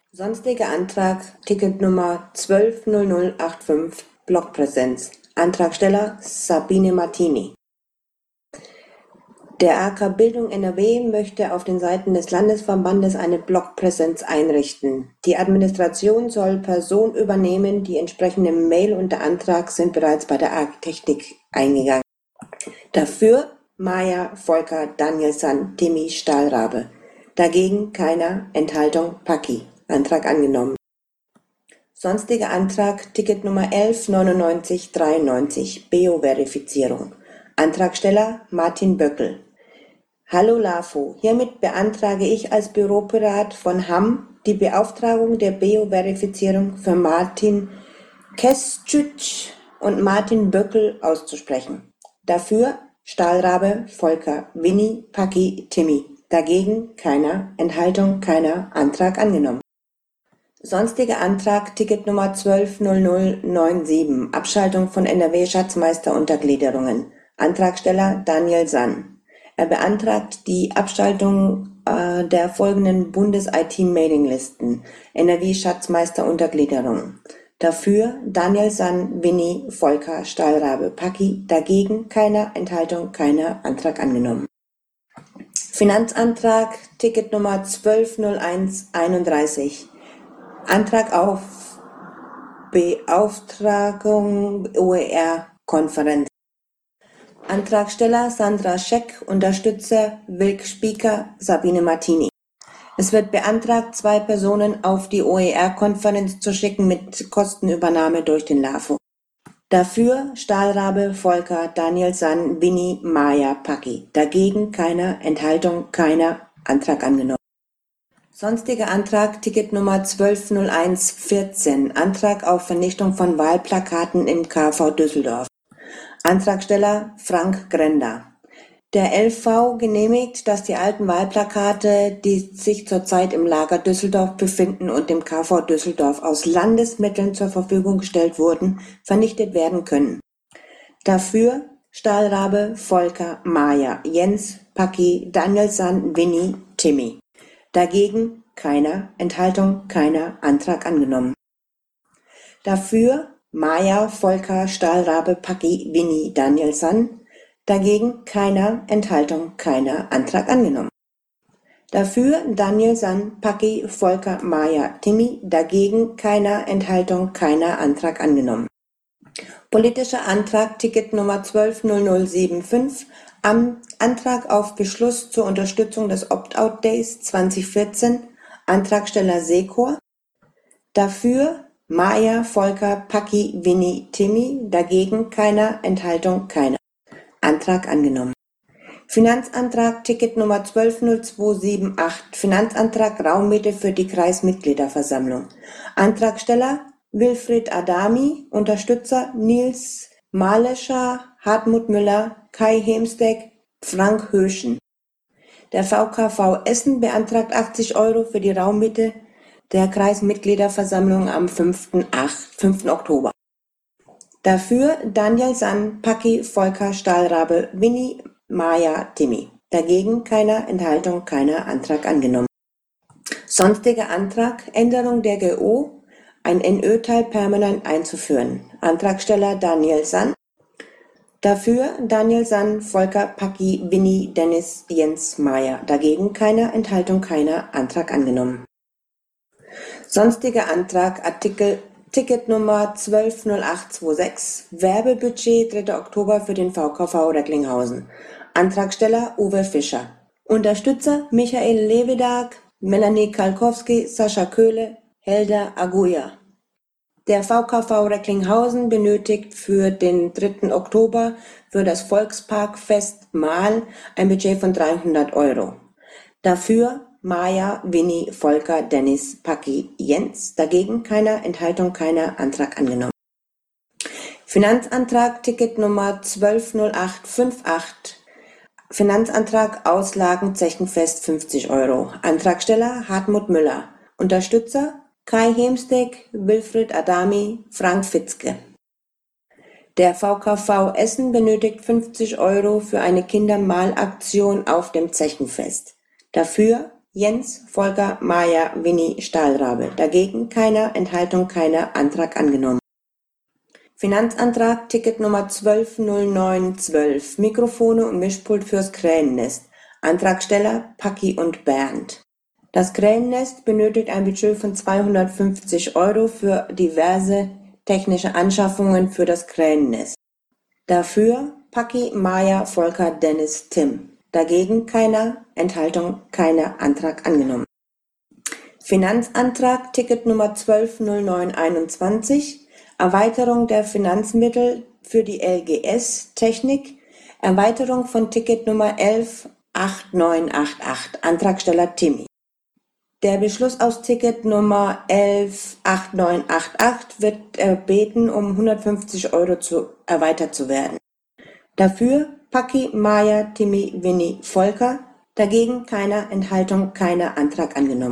Sonstiger Antrag Ticketnummer 120085 Blockpräsenz. Antragsteller Sabine Martini. Der AK Bildung NRW möchte auf den Seiten des Landesverbandes eine Blockpräsenz einrichten. Die Administration soll Person übernehmen, die entsprechenden Mail und der Antrag sind bereits bei der Architechnik eingegangen. Dafür Maja, Volker, Danielson, Timmy, Stahlrabe. Dagegen keiner, Enthaltung Paki. Antrag angenommen. Sonstiger Antrag Ticketnummer 119993 Beo-Verifizierung. Antragsteller Martin Böckel. Hallo LAFO, hiermit beantrage ich als Büropirat von Hamm die Beauftragung der Beo-Verifizierung für Martin Kestschütsch und Martin Böckel auszusprechen. Dafür Stahlrabe, Volker, Winnie, Paki, Timmy. Dagegen keiner, Enthaltung keiner, Antrag angenommen. Sonstiger Antrag Ticketnummer 120097 Abschaltung von NRW-Schatzmeister-Untergliederungen. Antragsteller Daniel Sann. Er beantragt die Abschaltung der folgenden Bundes-IT-Mailinglisten NRW-Schatzmeister-Untergliederungen. Dafür Daniel Sann, Winnie, Volker, Stahlrabe, Paki. Dagegen keiner, Enthaltung keiner, Antrag angenommen. Finanzantrag Ticketnummer 120131 Antrag auf Beauftragung OER-Konferenz. Antragsteller Sandra Scheck, Unterstützer Wilk Spieker, Sabine Martini. Es wird beantragt, 2 Personen auf die OER-Konferenz zu schicken mit Kostenübernahme durch den LAFO. Dafür Stahlrabe, Volker, Daniel Sann, Winnie, Maja, Paki. Dagegen keiner, Enthaltung keiner, Antrag angenommen. Sonstiger Antrag Ticketnummer 120114 Antrag auf Vernichtung von Wahlplakaten im KV Düsseldorf. Antragsteller Frank Grender. Der LV genehmigt, dass die alten Wahlplakate, die sich zurzeit im Lager Düsseldorf befinden und dem KV Düsseldorf aus Landesmitteln zur Verfügung gestellt wurden, vernichtet werden können. Dafür Stahlrabe, Volker, Maja, Jens, Paki, Danielson, Winnie, Timmy. Dagegen keiner, Enthaltung keiner, Antrag angenommen. Dafür Maja, Volker, Stahlrabe, Paki, Winnie, Danielson. Dagegen keiner, Enthaltung keiner, Antrag angenommen. Dafür Danielson, Paki, Volker, Maja, Timmy. Dagegen keiner, Enthaltung keiner, Antrag angenommen. Politischer Antrag Ticketnummer 120075 Antrag auf Beschluss zur Unterstützung des Opt-out-Days 2014. Antragsteller Sekor. Dafür Maja, Volker, Paki, Winnie, Timmy. Dagegen keiner, Enthaltung keiner. Antrag angenommen. Finanzantrag Ticketnummer 120278 Finanzantrag Raummiete für die Kreismitgliederversammlung. Antragsteller Wilfried Adami. Unterstützer Nils Malescher, Hartmut Müller, Kai Hemsteck, Frank Höschen. Der VKV Essen beantragt 80 € für die Raummiete der Kreismitgliederversammlung am 5. Oktober. Dafür Daniel Sann, Paki, Volker, Stahlrabe, Winnie, Maja, Timmy. Dagegen keiner, Enthaltung keiner, Antrag angenommen. Sonstiger Antrag Änderung der GO, ein NÖ-Teil permanent einzuführen. Antragsteller Daniel Sann. Dafür Daniel Sann, Volker, Paki, Winnie, Dennis, Jens, Maja. Dagegen keiner, Enthaltung keiner, Antrag angenommen. Sonstiger Antrag Ticketnummer 120826 Werbebudget 3. Oktober für den VKV Recklinghausen. Antragsteller Uwe Fischer. Unterstützer Michael Lewedag, Melanie Kalkowski, Sascha Köhle, Helda Aguja. Der VKV Recklinghausen benötigt für den 3. Oktober für das Volksparkfest Mahl ein Budget von 300 €. Dafür Maja, Winnie, Volker, Dennis, Paki, Jens. Dagegen keiner, Enthaltung keiner, Antrag angenommen. Finanzantrag Ticketnummer 120858 Finanzantrag Auslagen Zechenfest 50 €. Antragsteller Hartmut Müller. Unterstützer Kai Hemsteck, Wilfried Adami, Frank Fitzke. Der VKV Essen benötigt 50 € für eine Kindermalaktion auf dem Zechenfest. Dafür Jens, Volker, Maja, Winnie, Stahlrabe. Dagegen keiner, Enthaltung keiner, Antrag angenommen. Finanzantrag Ticket Nummer 120912, Mikrofone und Mischpult fürs Krähennest. Antragsteller Paki und Bernd. Das Krähennest benötigt ein Budget von 250 € für diverse technische Anschaffungen für das Krähennest. Dafür Paki, Maja, Volker, Dennis, Tim. Dagegen keiner, Enthaltung keiner, Antrag angenommen. Finanzantrag Ticket Nummer 120921, Erweiterung der Finanzmittel für die LGS Technik, Erweiterung von Ticket Nummer 118988, Antragsteller Timmy. Der Beschluss aus Ticket Nummer 118988 wird erbeten, um 150 € erweitert zu werden. Dafür Paki, Maja, Timmy, Winnie, Volker. Dagegen keiner, Enthaltung keiner, Antrag angenommen.